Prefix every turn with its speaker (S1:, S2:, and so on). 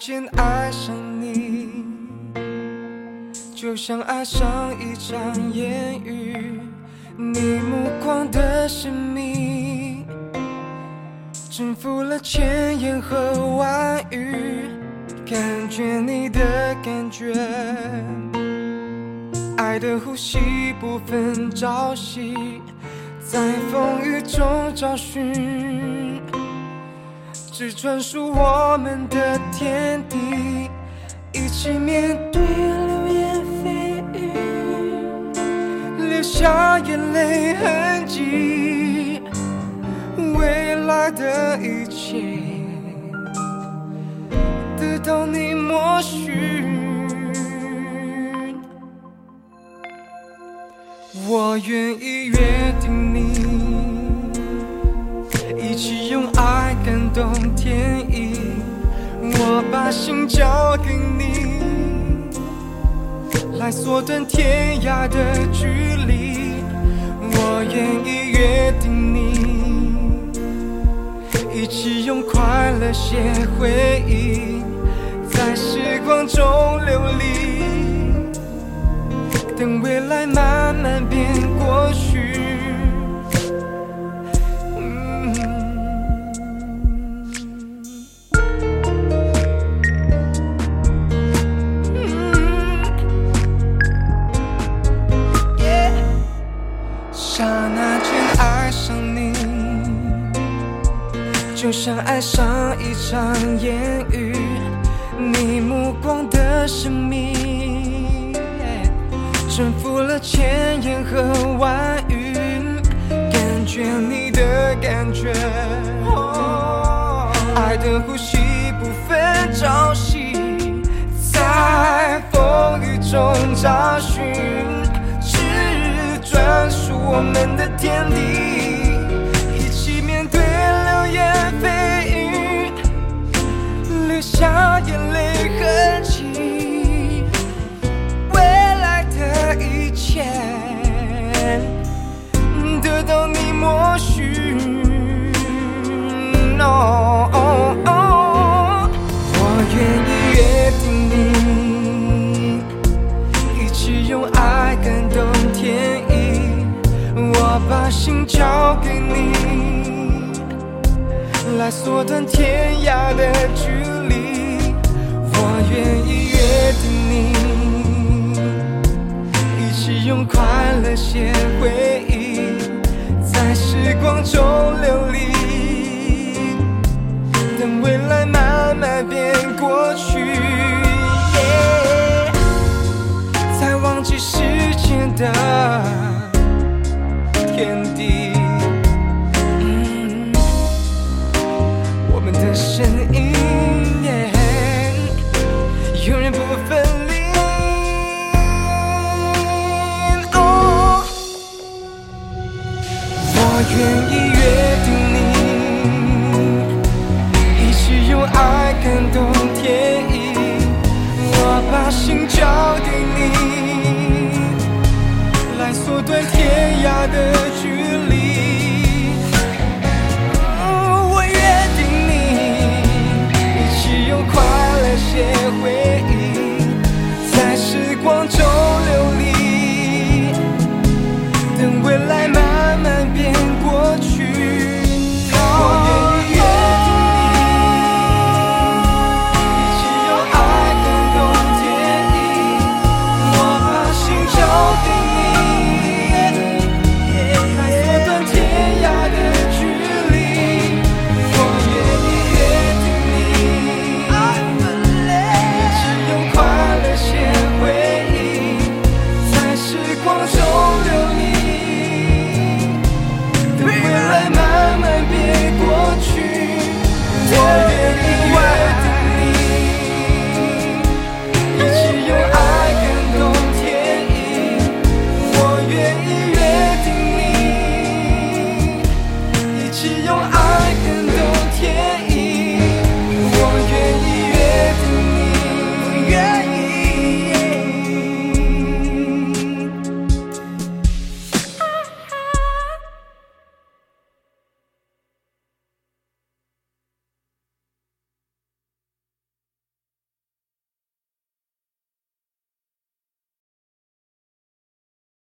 S1: 间爱上你，就像爱上一场烟雨，你目光的神秘征服了千言和万语，感觉你的感觉，爱的呼吸不分朝夕，在风雨中找寻，只专属我们的天地，一起面对流言蜚语，留下眼泪痕迹，未来的一切得到你默许。我愿意约定你，一起用爱感动天意，我把心交给你，来缩短天涯的距离。我愿意约定你，一起用快乐写回忆，在时光中流离，等未来慢慢变过去。刹那间爱上你，就像爱上一场烟雨，你目光的神秘征服了千言和万语，感觉你的感觉，爱的呼吸不分朝夕，在风雨中找寻，只专属我们的天地，一起面对流言蜚语，留下眼泪痕迹，未来的一切得到你默许。No， 我愿意约定你，一起用爱感动天意，我把心交给你，来缩短天涯的距离。我愿意约定你，一起用快乐写回忆，在时光中流离，等未来慢慢变过去，才忘记时间的天地，我们的身影永远不分离。我愿意约定你，一起用爱感动天意，我把心交给你，来缩短天涯的距离。